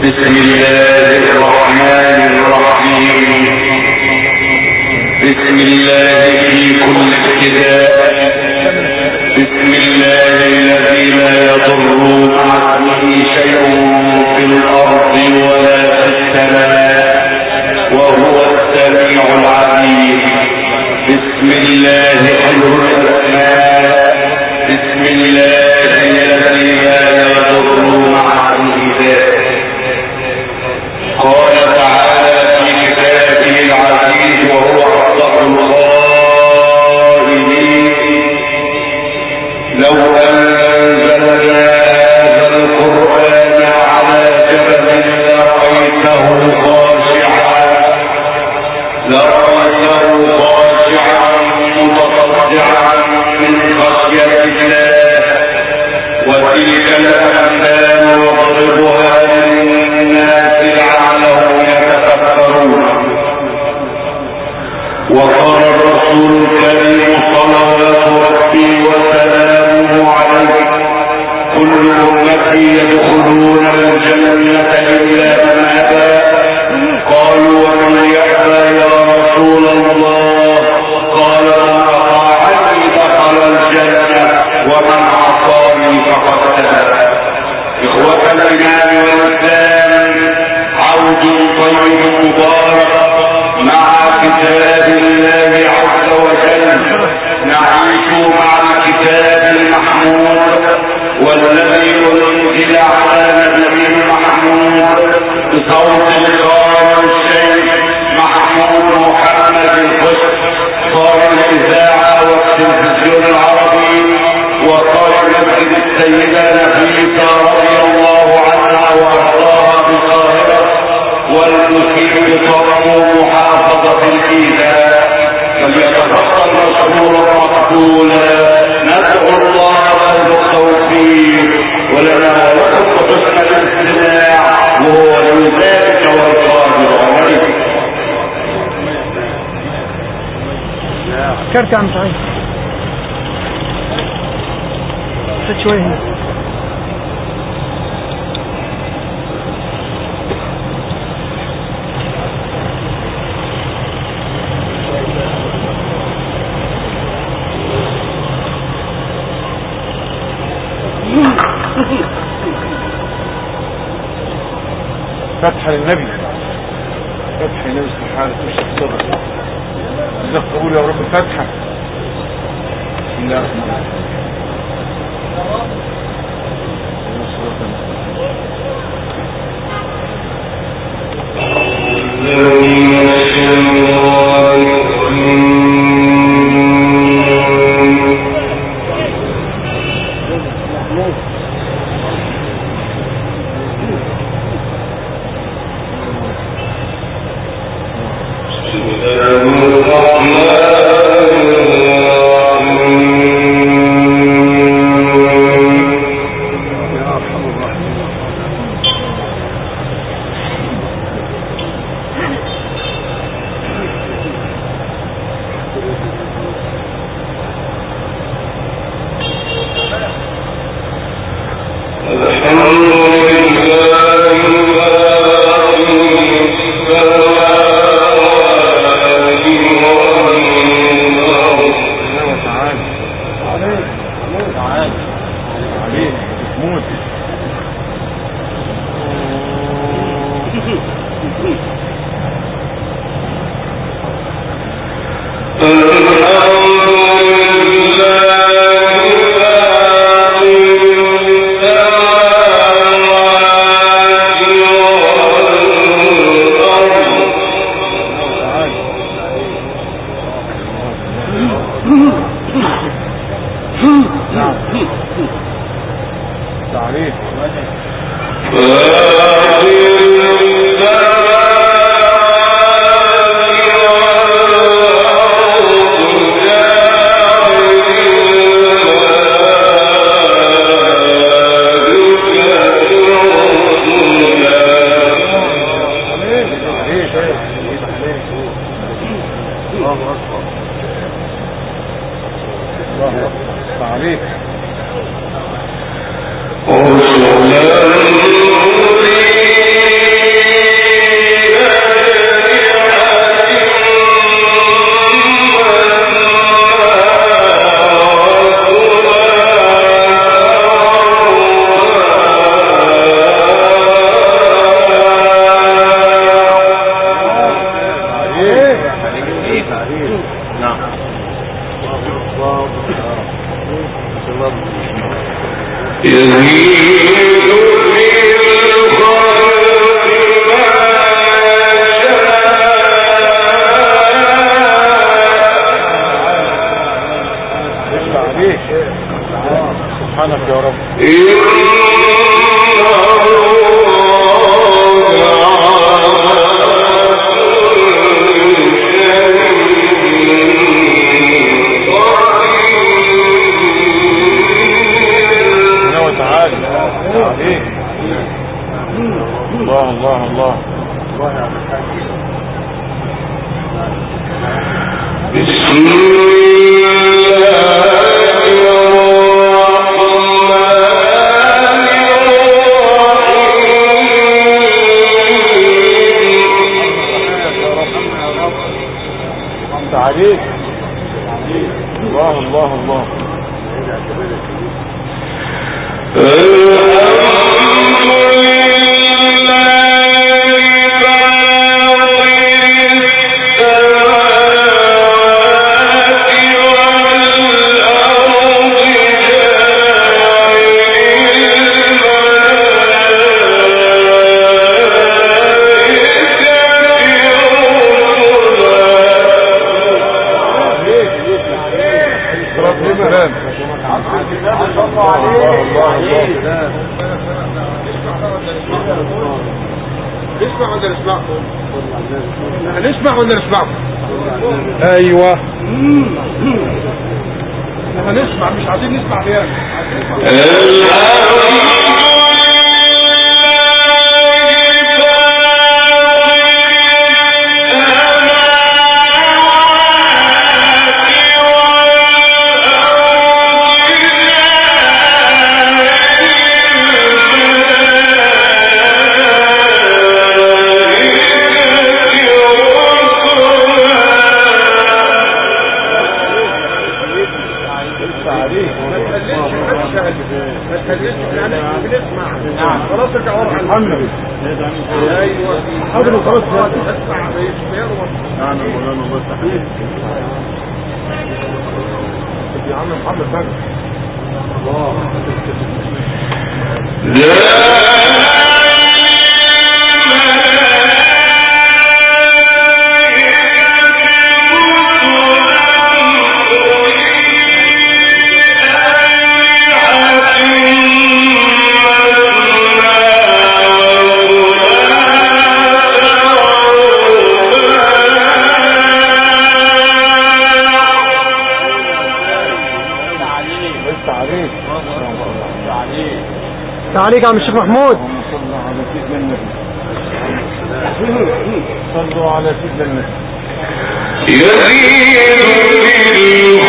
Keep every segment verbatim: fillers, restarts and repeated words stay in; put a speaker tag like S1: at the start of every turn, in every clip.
S1: بسم الله الرحمن الرحيم. بسم الله في كل ابتداء. بسم الله الذي لا يضر مع اسمه شيء في الارض ولا في السماء وهو السميع العليم. بسم الله خير الاسماء. بسم الله الذي لا يضر مع اسمه شيء. قال تعالى في كتابه العزيز وهو اصدق القائلين: لو انزلنا هذا القران على جبل لرايته خاشعا لرايته خاشعا متصدعا من خشيه الله. وتلك الامثال نضربها للناس لعلهم يتفكرون. وقال الرسول الكريم صلوات ربي وسلامه عليه: كل امتي يدخلون الجنه الا من ابى. قالوا: ومن يأبى يا رسول الله؟ قال: من اطاعني دخل الجنه ومن عصاني فقد ابى. اخوة الايمان والاسلام، عود طيب مبارك مع كتاب الله عز وجل. نعيش مع الكتاب المحمود والذي انزل على نبي محمود بصوت القارئ الشيخ محمود محمد الخشب، صاحب الاذاعه والتلفزيون العربي، وقال مسجد السيده نفيسه رضي الله عنها وارضاها بقاهره، والمسيء بطرق محافظه الايذاء. فليتفضل مشكورا مقبولا. ندعو الله له التوفيق ولنا ولكم حسن الاستماع، وهو ذلك والقادر عليه.
S2: كرت عم تعيش شوي.
S3: فتح للنبي، فتح النبي سبحانه وتعالى. إذا قبول يا رب فتحة. بسم الله الرحمن الرحيم.
S1: رسولا
S3: سبحانك يا رب. الله الله الله الله يا عبد بسم الله عليك. الله الله الله. نسمع ولا نسمعكم؟ هنسمع ولا نسمعكم؟ ايوه هنسمع، مش عايزين نسمع غيرك. خلاص ارجع ورا الحمد. ايوه حاضر خلاص اسمع انا مولانا الله يستحيل يا عم محمد بقى. الله عليك يا عم الشيخ محمود. صلوا على سيدنا النبي. يزيد في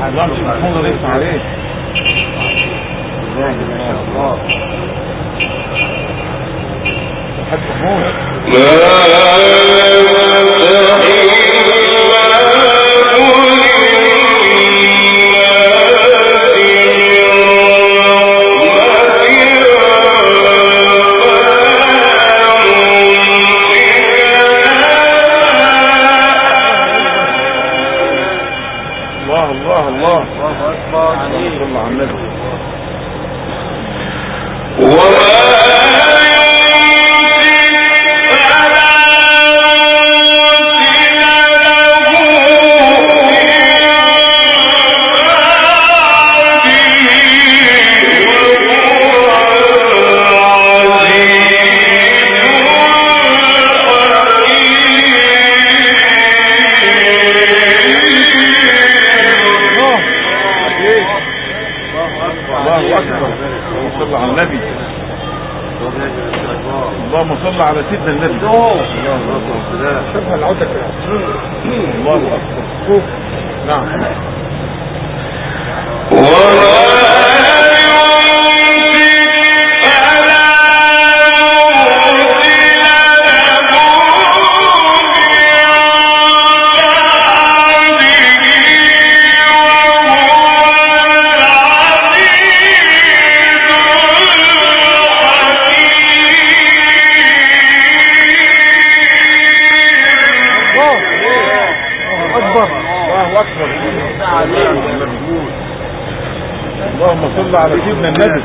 S3: لا مش محمود لسه عليه. الله الحاج محمود اللهم صل على سيدنا النبي. شوفها العودة كده. الله أكبر. نعم. اللهم صل على سيدنا النبي.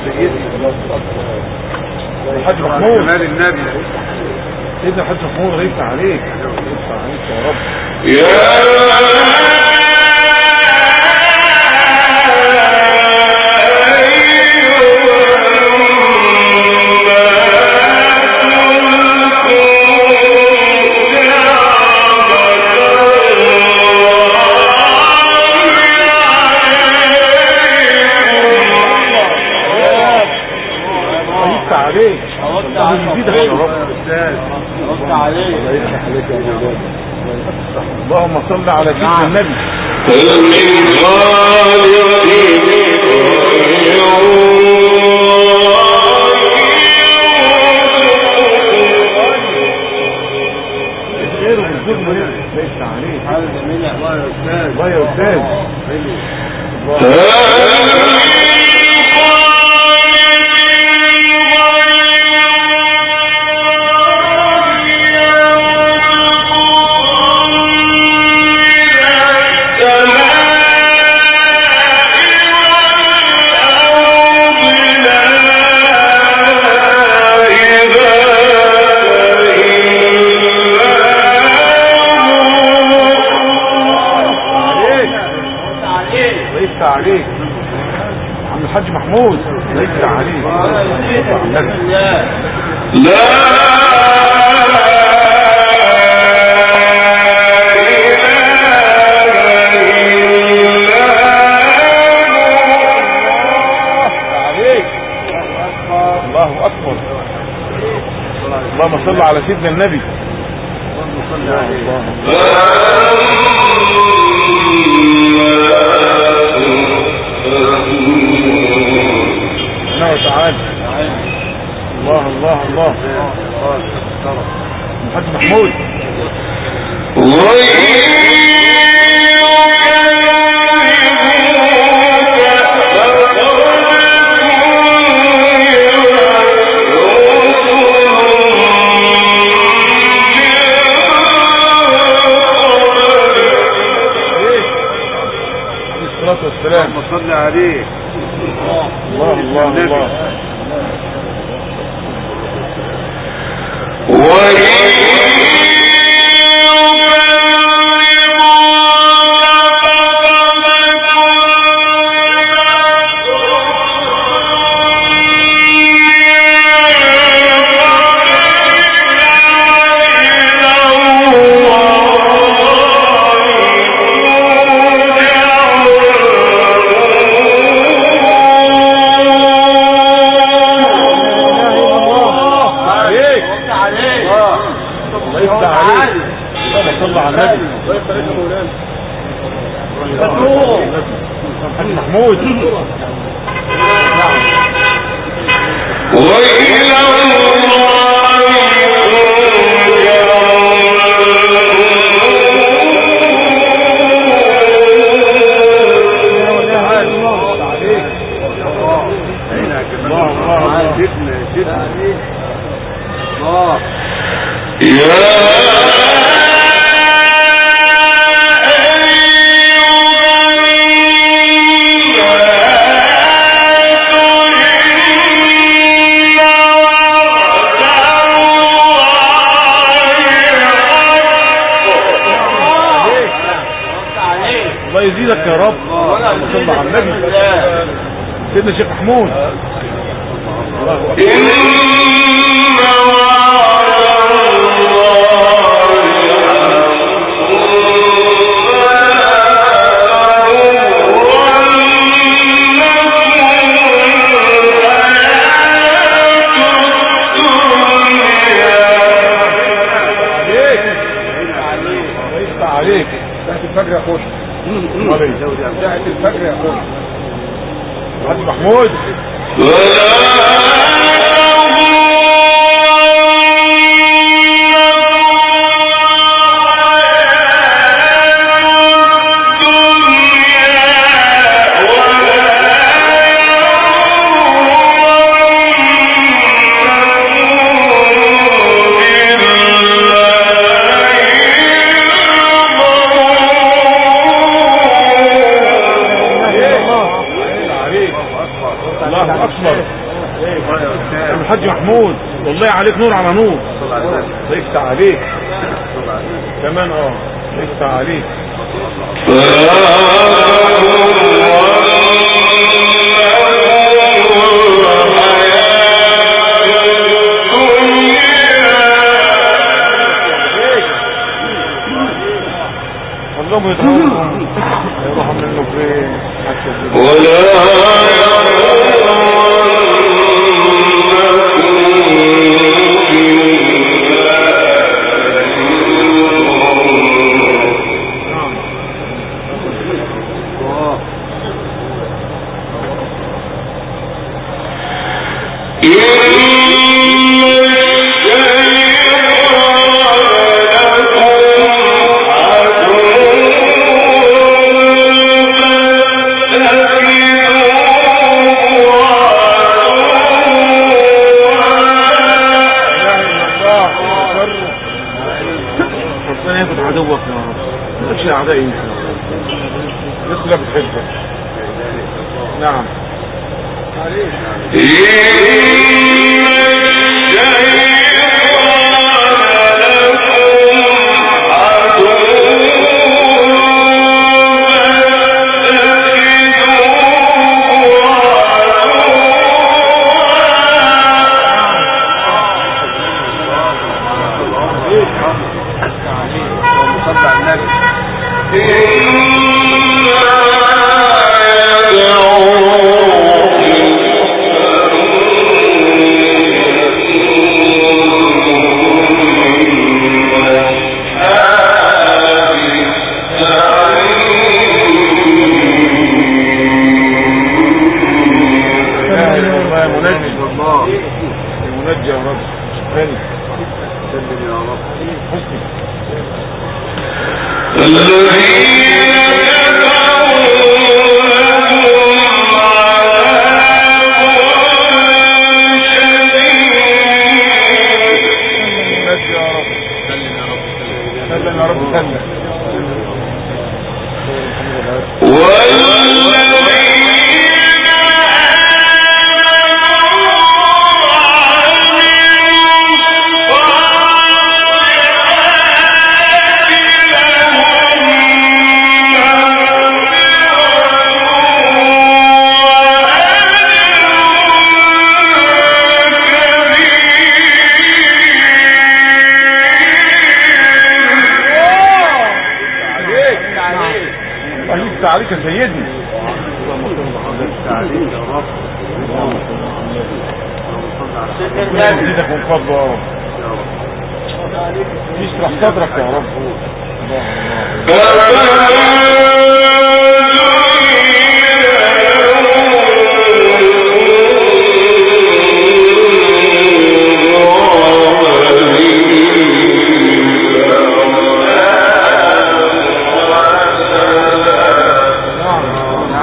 S3: الحاج محمود جمال النبي سيدنا الحاج محمود غيبت عليك غيبت عليك يا رب. اللهم صل على سيدنا النبي. ليس عليك الله يا استاذ. عليك عم الحاج محمود ليس عليك. لا الله اكبر. اللهم صل على سيدنا النبي. اللهم صل عليه. تعالى الله الله الله الحاج محمود الصلاة والسلام. اللهم صل عليه. الله الله الله. محمود. الله يزيدك يا رب. صلى على النبي سيدنا الشيخ محمود. عليك تحت الفجر يا اخويا. تحت الفجر يا اخويا. حاج محمود. الله اكبر. الحاج محمود والله عليك نور على نور. الله يفتح عليك كمان. اه الله يفتح عليك. اللهم يدعوهم يروحوا منه فين ولا عدوك يا رب. مش اعدائي الناس كلها بتحبك. نعم. منجي يا رب. سلم يا رب. حسني الذين سلم يا رب. سلم عليك يا سيدي. عليك يا رب. يزيدك من فضله يا رب. يشرح صدرك يا رب. الله الله.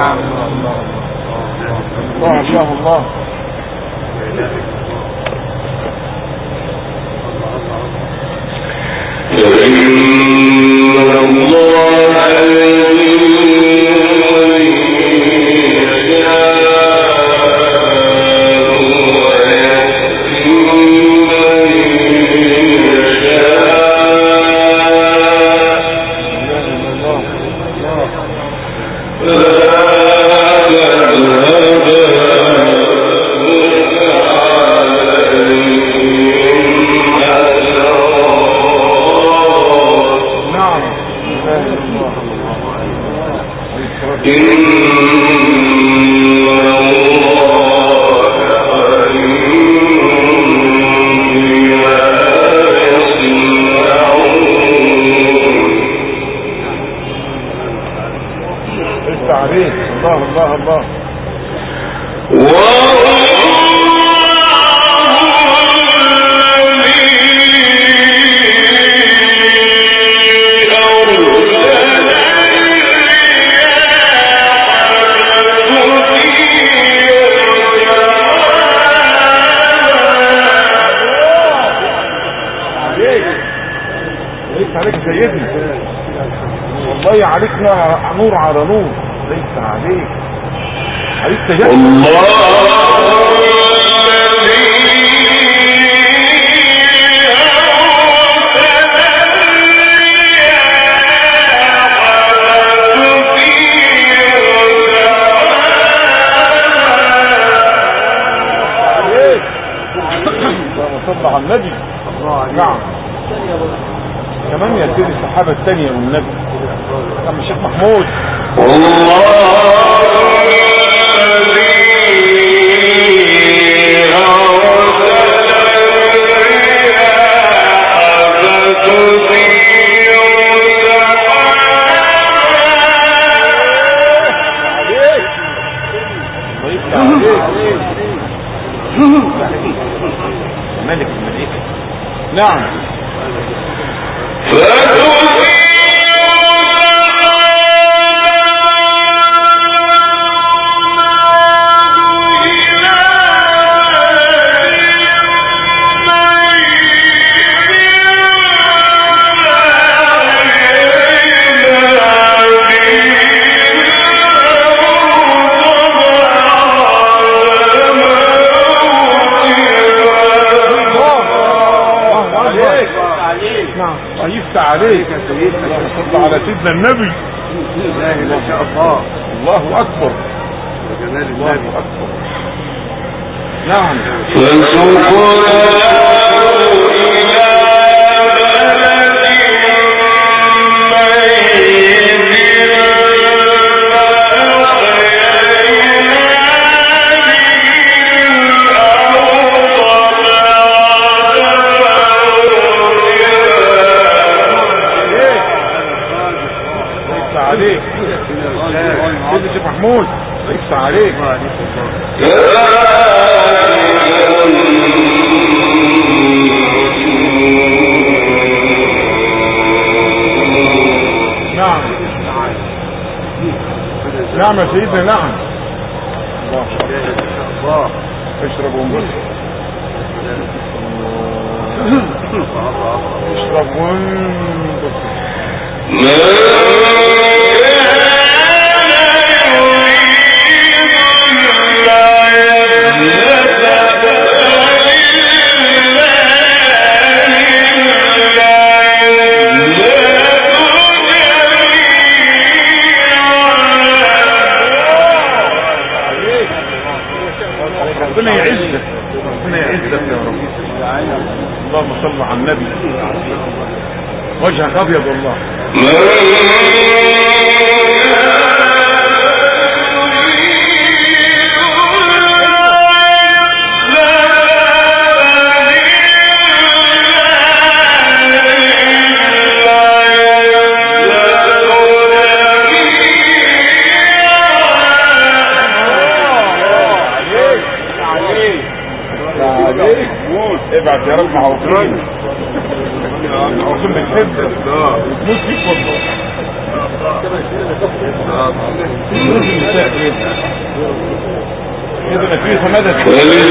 S3: الله الله الله. والله عليك نور على نور. ليس عليك عليك تجاه الله صلى على النبي. نعم كمان يا سيدي الصحابة الثانية والنبي كان الشيخ محمود ملك الملائكة. نعم عليك يا سيدنا. اللهم صل على سيدنا النبي. لا اله الا الله. الله اكبر وجلال الله اكبر. نعم عليك سيدي محمود. ليس عليك. نعم نعم يا سيدنا. نعم الله اشرب وانبسط. اشرب وانبسط. ربنا يعزك ربنا يعزك يا رب. اللهم صل على النبي. وجهك ابيض والله. ابعت يا رب معوقين معوقين بالشدة وتموت فيك والله. يبقى فيه مدد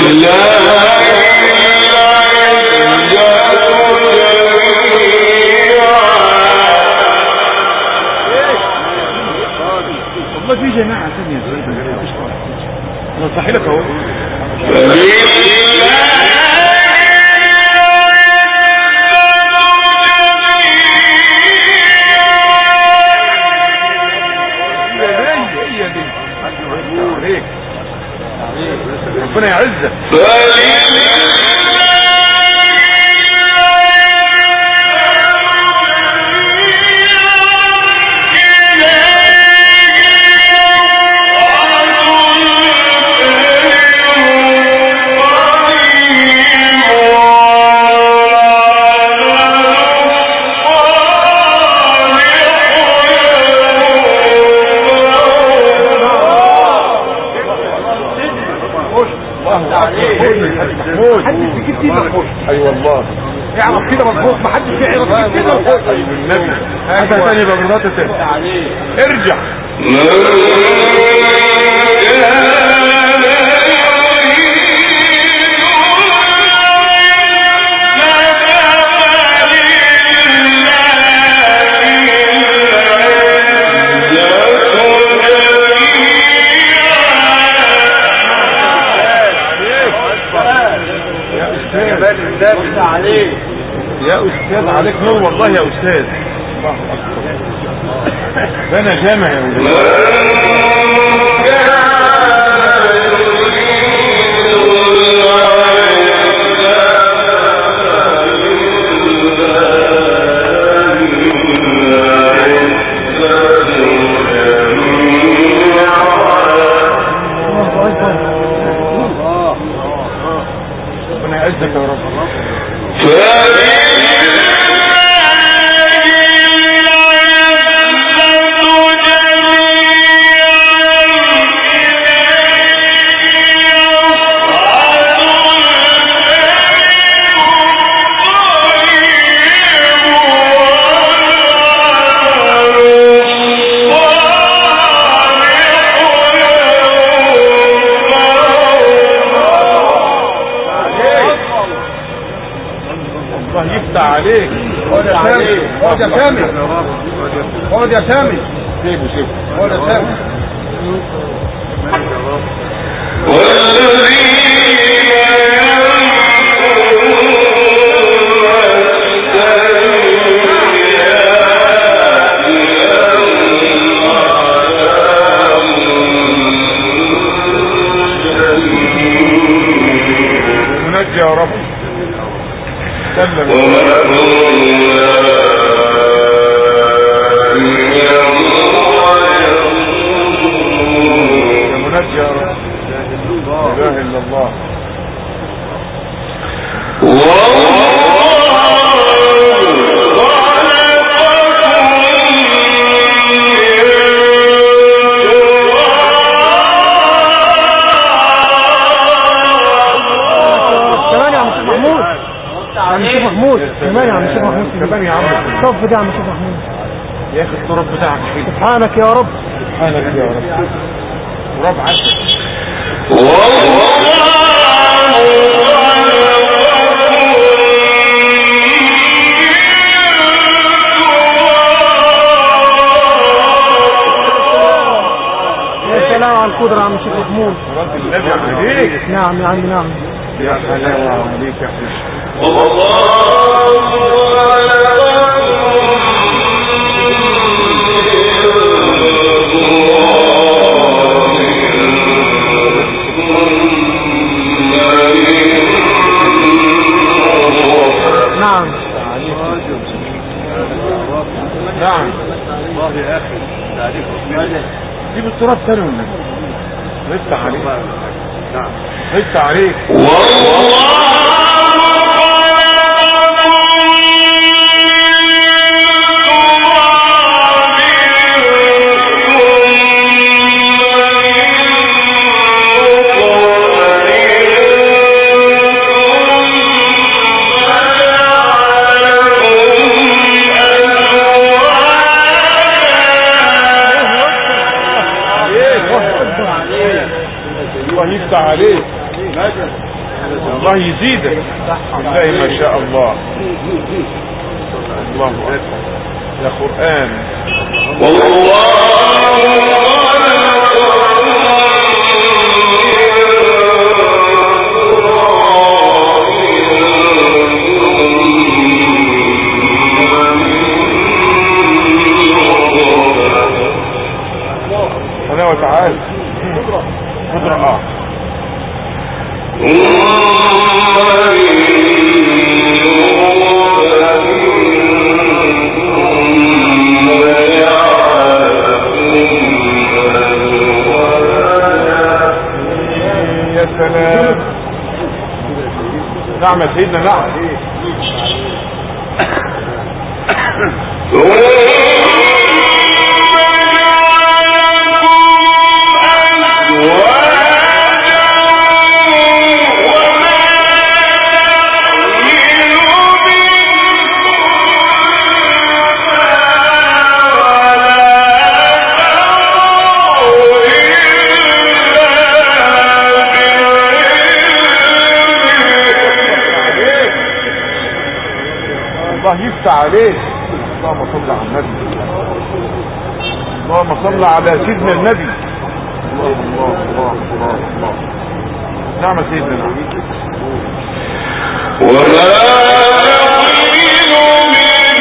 S3: والله في جماعة ثانية انا صحي لك اهو ربنا يعزك اي والله يعرف كده مظبوط ما حدش يعرف كده مظبوط اي والنبي هذا ثاني بغلطه ثاني ارجع يا استاذ عليك نور والله يا استاذ الله اكبر ده انا جامع يا ولد ربنا يعزك يا رب عليك اقعد يا سامي اقعد يا سامي اقعد يا سامي سيبه سيبه اقعد يا سامي منجي يا رب سلم يا منجي يا رب لا اله الا الله
S2: محمود كمان يا عم الشيخ محمود
S3: كمان يا عم
S2: الصف ده يا عم الشيخ محمود
S3: يا اخي التراب بتاعك حلو
S2: سبحانك يا رب
S3: سبحانك يا رب تراب عسل
S2: يا سلام على القدرة يا عم الشيخ محمود
S3: النبي عليك
S2: نعم يا عم نعم
S3: يا حلاوة عليك يا حبيبي
S2: نعم
S3: نعم الله يا اخي جيب التراب تاني والنبي لسه عليك نعم لسه عليك الله يفتح عليك، الله يزيدك بالله ما شاء الله. الله أكبر يا قرآن. سبحانه وتعالى قدرة اه يا سلام. نعم يا سيدنا نعم. الله يفتح عليك. اللهم صل على النبي، اللهم صل على سيدنا النبي. الله الله الله الله الله. نعم سيدنا نعم.
S1: ولا يحمل من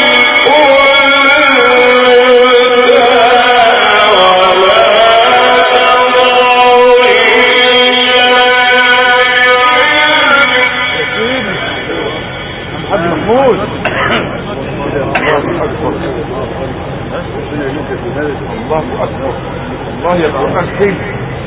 S3: الله أكبر. الله يقول الحين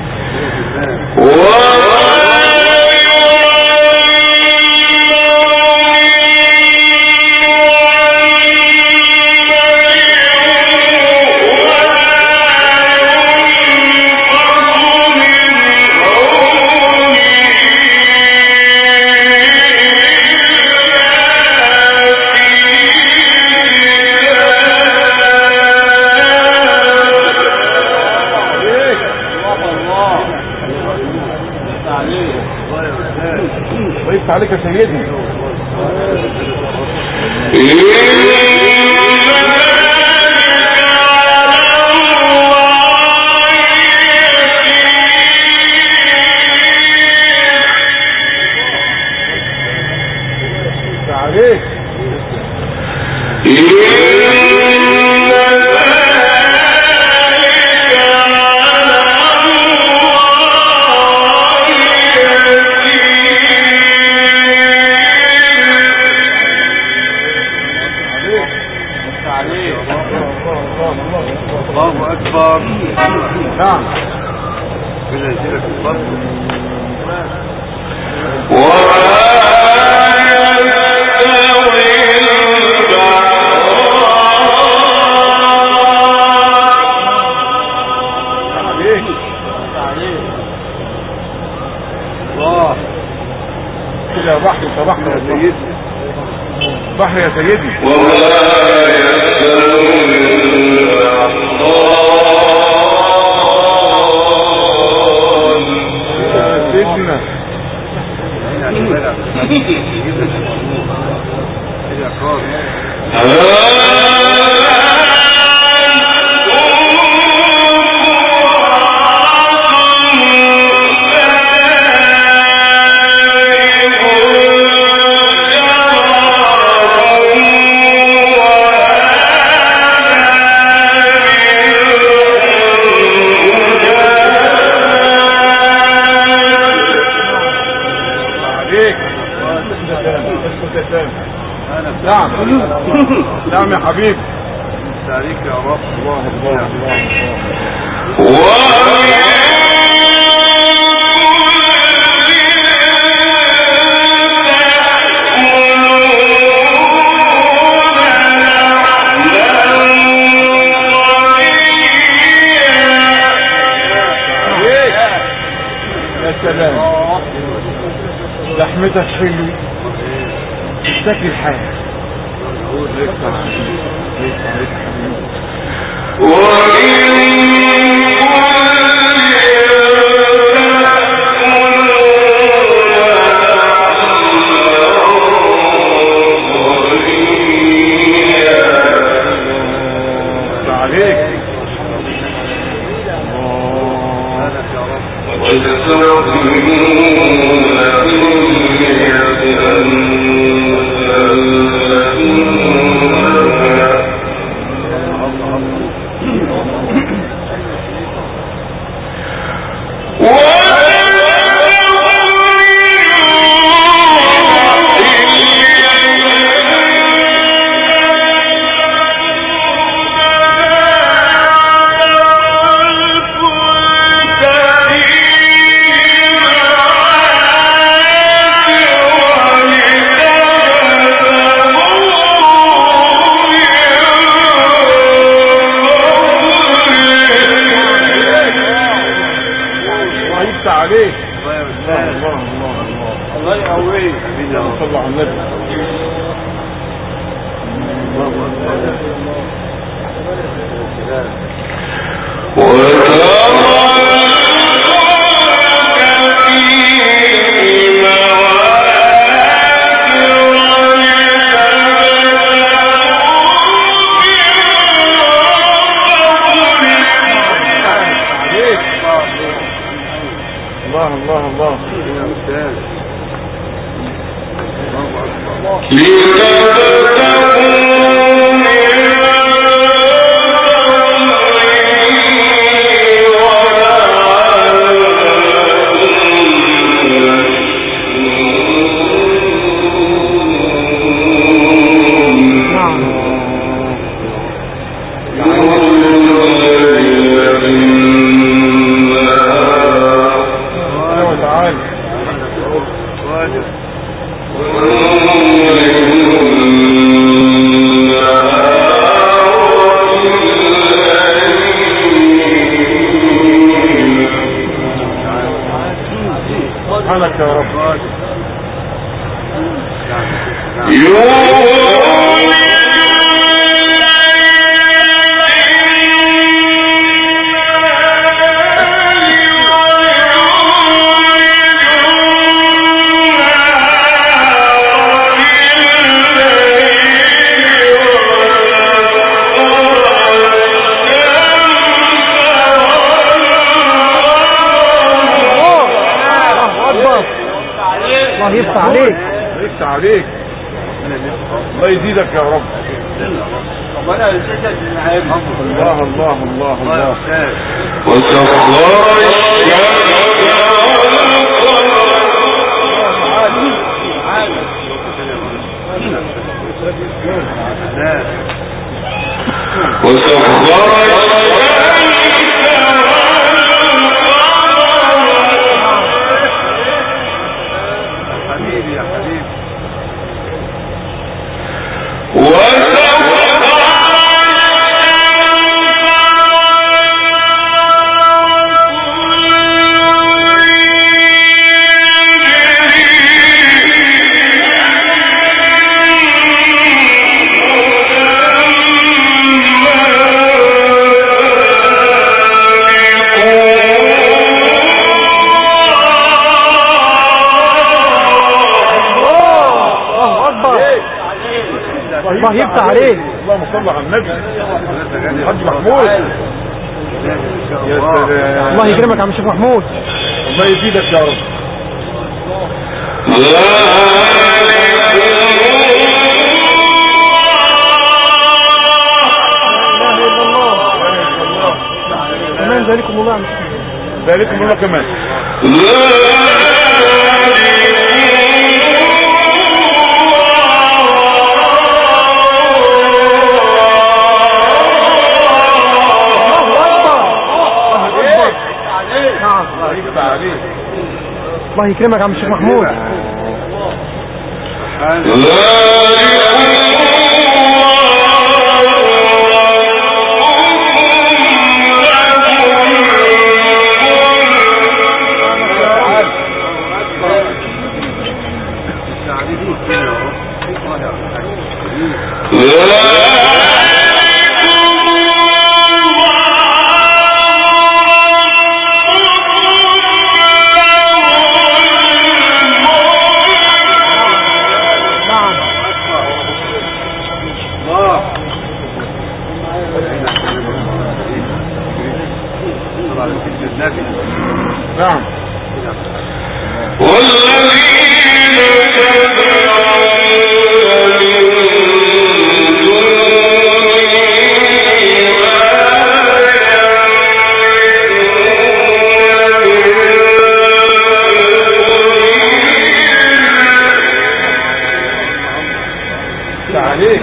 S3: ويفتح عليك يا سيدي. عليك
S2: الله أكبر.
S3: نعم.
S2: كده يجيلك الفضل.
S3: كده بحر صباح يا سيدي، بحر يا سيدي.
S1: وما يستوي
S3: سيدنا نعم نعم يا حبيب.
S2: عليك يا رب.
S3: الله الله الله يا سلام. لحمتك حلو تاكل حاجه.
S1: وإن
S2: الله يفتح عليك.
S3: اللهم صل على النبي. الحاج محمود يا سلام.
S2: الله يكرمك يا عم الشيخ محمود.
S3: الله يزيدك يا رب.
S2: كمان ذلكم الله عم
S3: ذلكم الله كمان.
S2: الله يكرمك يا عم الشيخ محمود.
S3: نعم.
S1: والذين
S3: عليك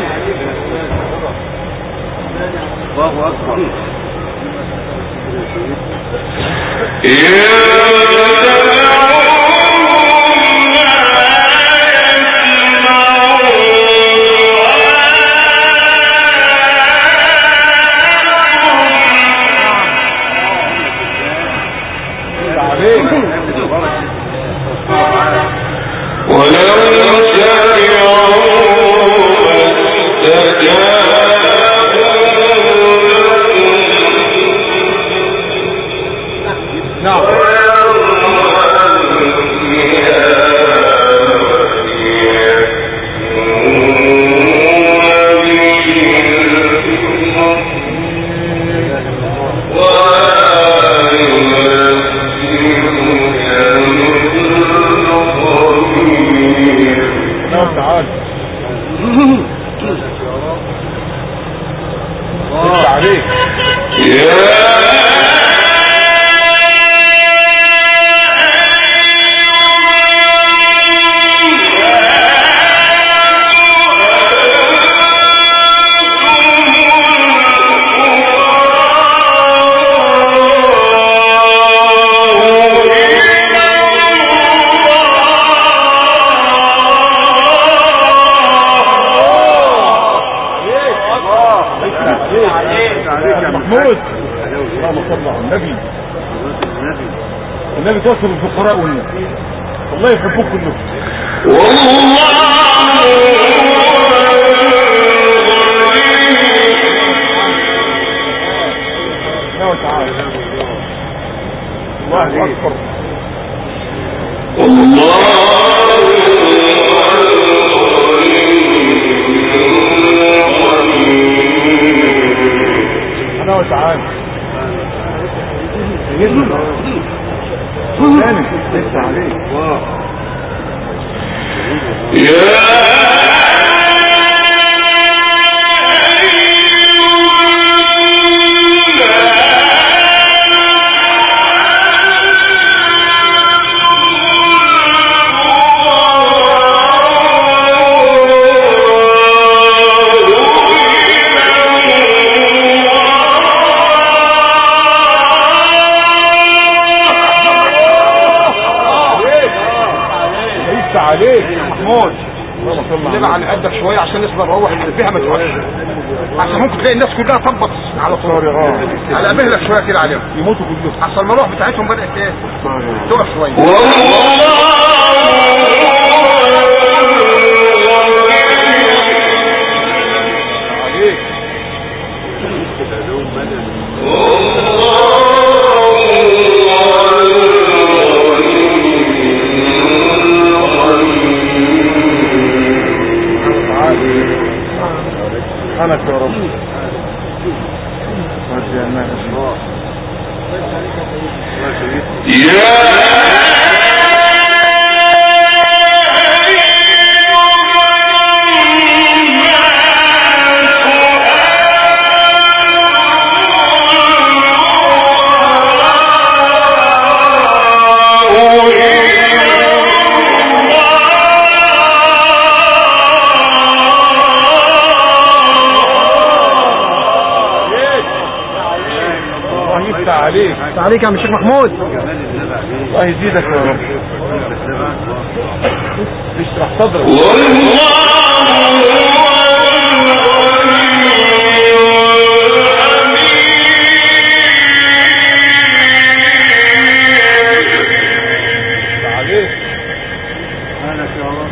S2: الله أكبر.
S3: النبي توصل الفقراء والناس والله يحبوك كلهم والله تعالى الله اكبر الله سبحانه وتعالى ثاني لسه عليك عليك يا محمود نبقى على قدك شويه عشان نقدر نروح فيها ما تروحش عشان ممكن تلاقي الناس كلها تنبط على طول على مهلك شويه كده عليهم يموتوا كلهم اصل المروح بتاعتهم بدات ايه تقف شويه عليك سبحانك يا رب عليك عليك يا شيخ محمود الله يزيدك يا رب اشرح صدرك عليك سبحانك يا رب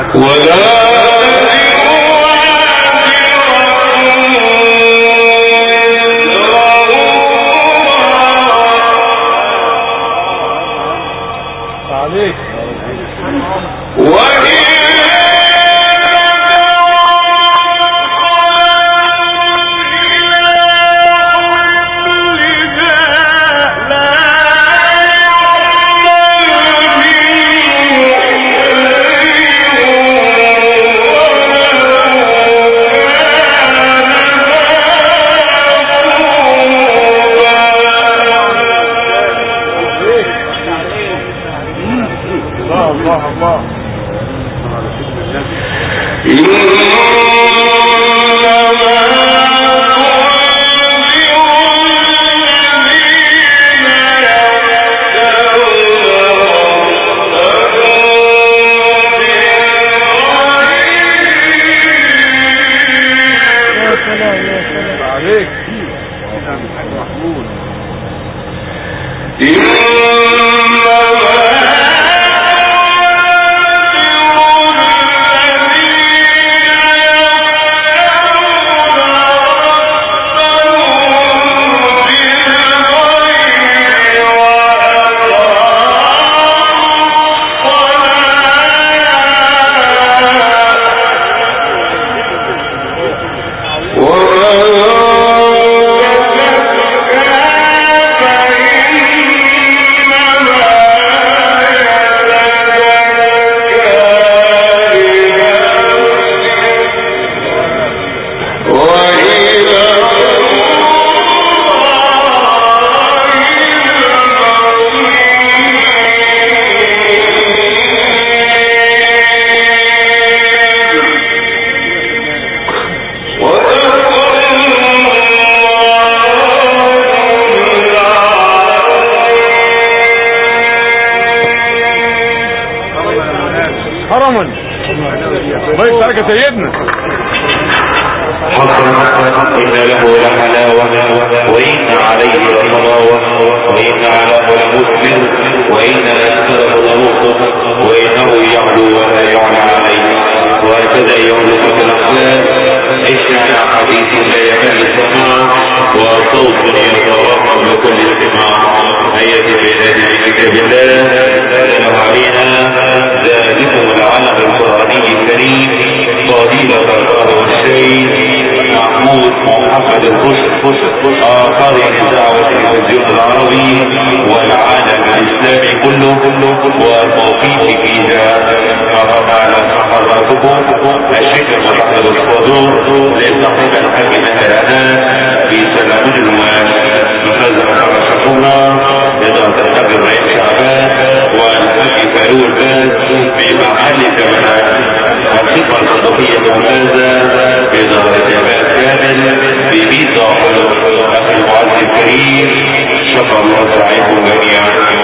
S1: شكر الله